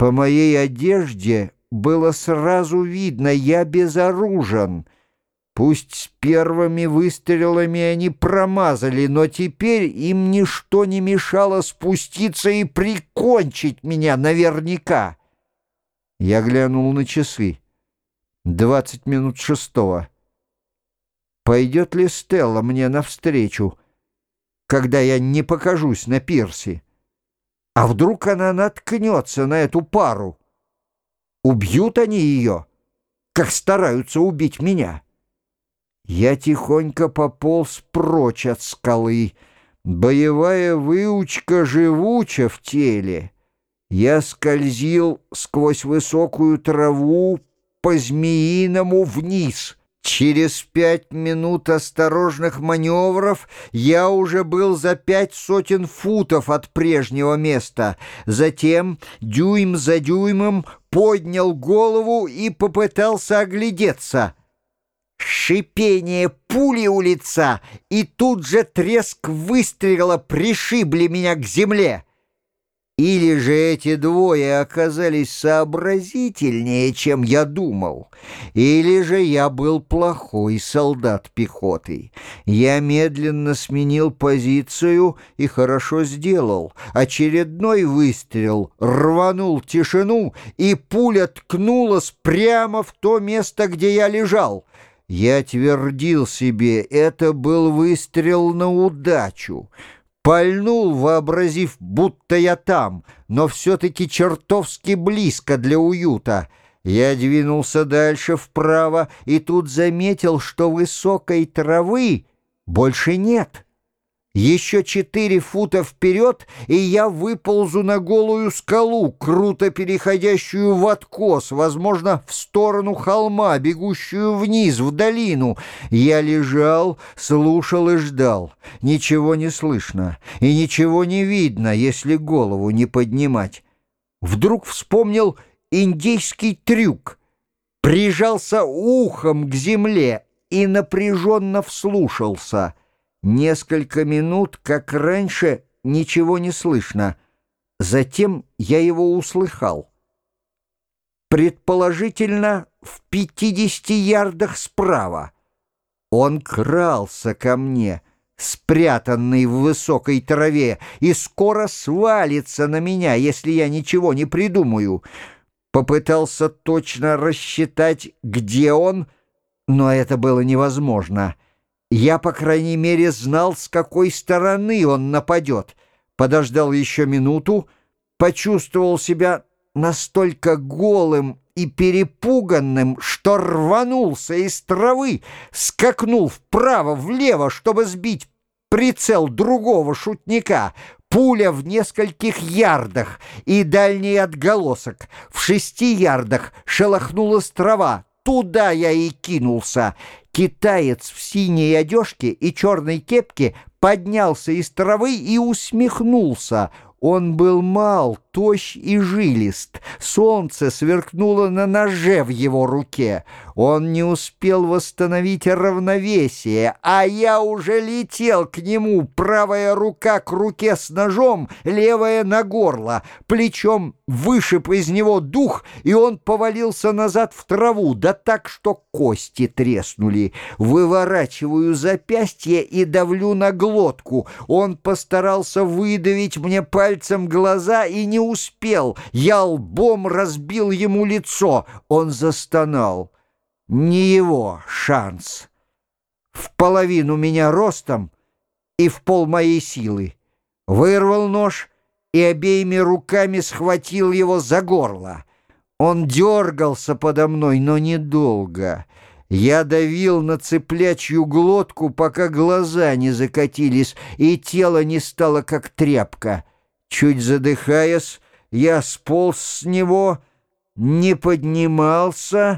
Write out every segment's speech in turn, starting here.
По моей одежде было сразу видно, я безоружен. Пусть с первыми выстрелами они промазали, но теперь им ничто не мешало спуститься и прикончить меня наверняка. Я глянул на часы. 20 минут шестого. Пойдет ли Стелла мне навстречу, когда я не покажусь на пирсе? А вдруг она наткнется на эту пару? Убьют они ее, как стараются убить меня? Я тихонько пополз прочь от скалы. Боевая выучка живуча в теле. Я скользил сквозь высокую траву по-змеиному вниз. Через 5 минут осторожных маневров я уже был за 500 футов от прежнего места. Затем, дюйм за дюймом, поднял голову и попытался оглядеться. Шипение пули у лица, и тут же треск выстрела пришибли меня к земле. Или же эти двое оказались сообразительнее, чем я думал, или же я был плохой солдат пехоты. Я медленно сменил позицию и хорошо сделал. Очередной выстрел рванул тишину, и пуля ткнулась прямо в то место, где я лежал. Я твердил себе, это был выстрел на удачу. Пальнул, вообразив, будто я там, но все-таки чертовски близко для уюта. Я двинулся дальше вправо и тут заметил, что высокой травы больше нет. Еще 4 фута вперед, и я выползу на голую скалу, круто переходящую в откос, возможно, в сторону холма, бегущую вниз, в долину. Я лежал, слушал и ждал. Ничего не слышно и ничего не видно, если голову не поднимать. Вдруг вспомнил индейский трюк, прижался ухом к земле и напряженно вслушался. Несколько минут, как раньше, ничего не слышно. Затем я его услыхал. Предположительно, в 50 ярдах справа. Он крался ко мне, спрятанный в высокой траве, и скоро свалится на меня, если я ничего не придумаю. Попытался точно рассчитать, где он, но это было невозможно. Я, по крайней мере, знал, с какой стороны он нападет. Подождал еще минуту, почувствовал себя настолько голым и перепуганным, что рванулся из травы, скакнул вправо-влево, чтобы сбить прицел другого шутника. Пуля в нескольких ярдах и дальний отголосок. В 6 ярдах шелохнулась трава. Туда я и кинулся. Китаец в синей одежке и черной кепке поднялся из травы и усмехнулся. Он был мал, тощ и жилист. Солнце сверкнуло на ноже в его руке. Он не успел восстановить равновесие, а я уже летел к нему, правая рука к руке с ножом, левая на горло. Плечом вышиб из него дух, и он повалился назад в траву, да так, что кости треснули. Выворачиваю запястье и давлю на глотку. Он постарался выдавить мне пальцем глаза и не успел. Я лбом разбил ему лицо. Он застонал. Не его шанс. В половину меня ростом и в пол моей силы. Вырвал нож и обеими руками схватил его за горло. Он дергался подо мной, но недолго. Я давил на цыплячью глотку, пока глаза не закатились и тело не стало как тряпка. Чуть задыхаясь, я сполз с него, не поднимался.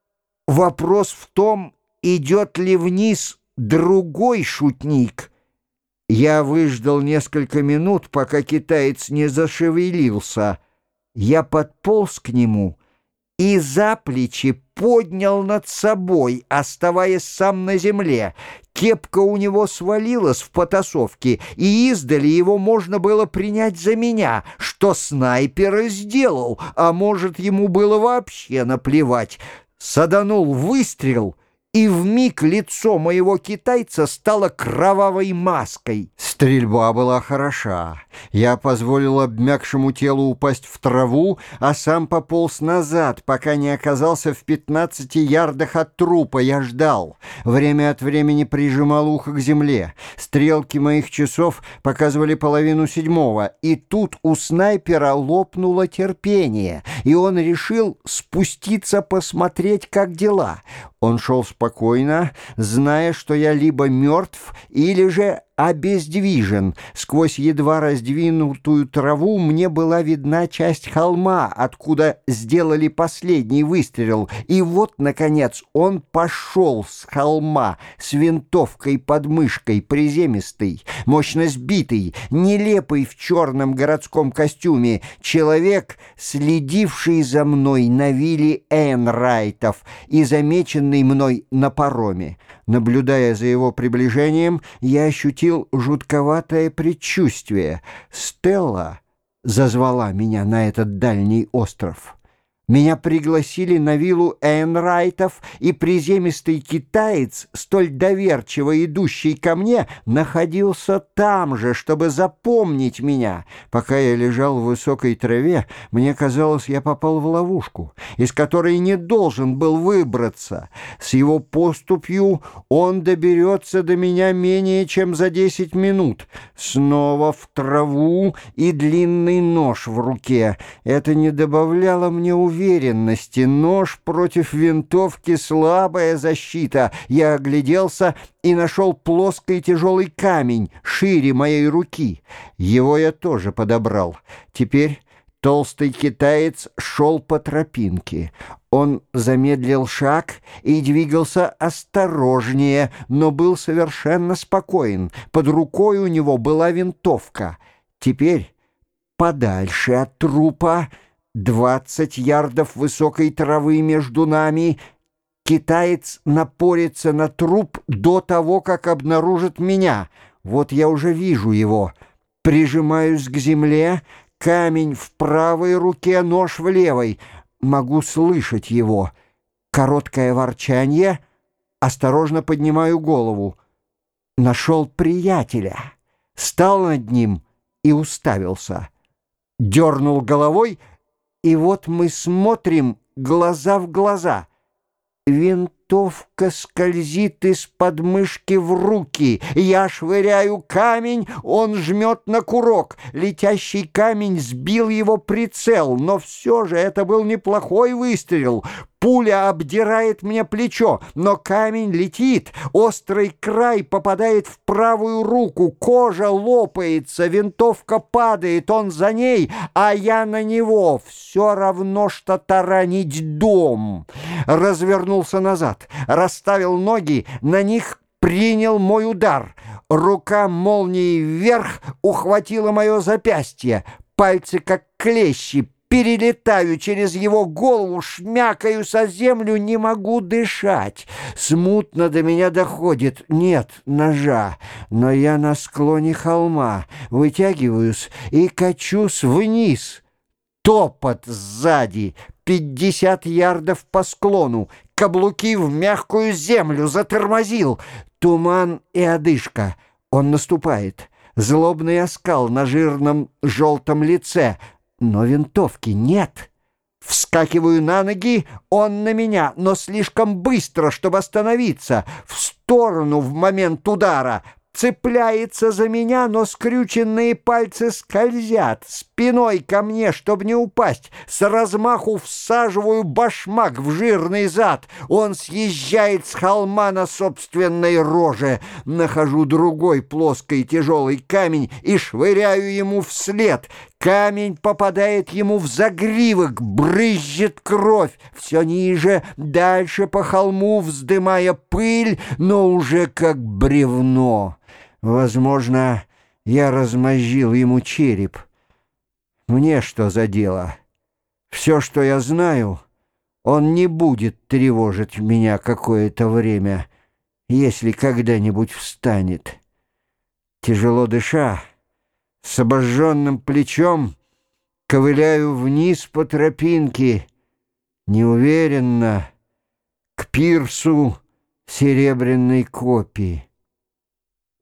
Вопрос в том, идет ли вниз другой шутник. Я выждал несколько минут, пока китаец не зашевелился. Я подполз к нему и за плечи поднял над собой, оставаясь сам на земле. Кепка у него свалилась в потасовке, и издали его можно было принять за меня, что снайпер и сделал, а может, ему было вообще наплевать. Саданул выстрел, и вмиг лицо моего китайца стало кровавой маской. Стрельба была хороша. Я позволил обмякшему телу упасть в траву, а сам пополз назад, пока не оказался в 15 ярдах от трупа. Я ждал. Время от времени прижимал ухо к земле. Стрелки моих часов показывали 6:30, и тут у снайпера лопнуло терпение, и он решил спуститься посмотреть, как дела. Он шел спокойно, зная, что я либо мертв, или же обездвижен. Сквозь едва раздвинутую траву мне была видна часть холма, откуда сделали последний выстрел. И вот, наконец, он пошел с холма с винтовкой под мышкой, приземистый, мощно сбитый, нелепый в черном городском костюме, человек, следивший за мной на вилле Эйнрайтов и замеченный мной на пароме. Наблюдая за его приближением, я ощутил жутковатое предчувствие. Стелла зазвала меня на этот дальний остров. Меня пригласили на виллу Эйнрайтов, и приземистый китаец, столь доверчиво идущий ко мне, находился там же, чтобы запомнить меня. Пока я лежал в высокой траве, мне казалось, я попал в ловушку, из которой не должен был выбраться. С его поступью он доберется до меня менее чем за 10 минут. Снова в траву и длинный нож в руке. Это не добавляло мне уверенности. Нож против винтовки — слабая защита. Я огляделся и нашел плоский тяжелый камень шире моей руки. Его я тоже подобрал. Теперь толстый китаец шел по тропинке. Он замедлил шаг и двигался осторожнее, но был совершенно спокоен. Под рукой у него была винтовка. Теперь подальше от трупа, 20 ярдов высокой травы между нами, китаец напорится на труп до того, как обнаружит меня. Вот я уже вижу его. Прижимаюсь к земле, камень в правой руке, нож в левой. Могу слышать его. Короткое ворчанье. Осторожно поднимаю голову. Нашел приятеля. Стал над ним и уставился. Дернул головой, и вот мы смотрим глаза в глаза. Винтовка скользит из подмышки в руки. Я швыряю камень, он жмет на курок. Летящий камень сбил его прицел, но все же это был неплохой выстрел. Пуля обдирает мне плечо, но камень летит. Острый край попадает в правую руку, кожа лопается, винтовка падает, он за ней, а я на него. Все равно, что таранить дом. Развернулся назад, расставил ноги, на них принял мой удар. Рука молнией вверх ухватила мое запястье. Пальцы, как клещи, перелетаю через его голову, шмякаю со землю, не могу дышать. Смутно до меня доходит: нет ножа, но я на склоне холма, вытягиваюсь и качусь вниз. Топот сзади, 50 ярдов по склону, каблуки в мягкую землю, затормозил. Туман и одышка. Он наступает. Злобный оскал на жирном желтом лице. Но винтовки нет. Вскакиваю на ноги, он на меня, но слишком быстро, чтобы остановиться. В сторону в момент удара. Цепляется за меня, но скрюченные пальцы скользят спиной ко мне, чтобы не упасть. С размаху всаживаю башмак в жирный зад. Он съезжает с холма на собственной роже. Нахожу другой плоский тяжелый камень и швыряю ему вслед. Камень попадает ему в загривок, брызжет кровь. Все ниже, дальше по холму, вздымая пыль, но уже как бревно. Возможно, я размозжил ему череп. Мне что за дело? Все, что я знаю, он не будет тревожить меня какое-то время. если когда-нибудь встанет. Тяжело дыша, с обожженным плечом, ковыляю вниз по тропинке, неуверенно, к пирсу Серебряной Копи.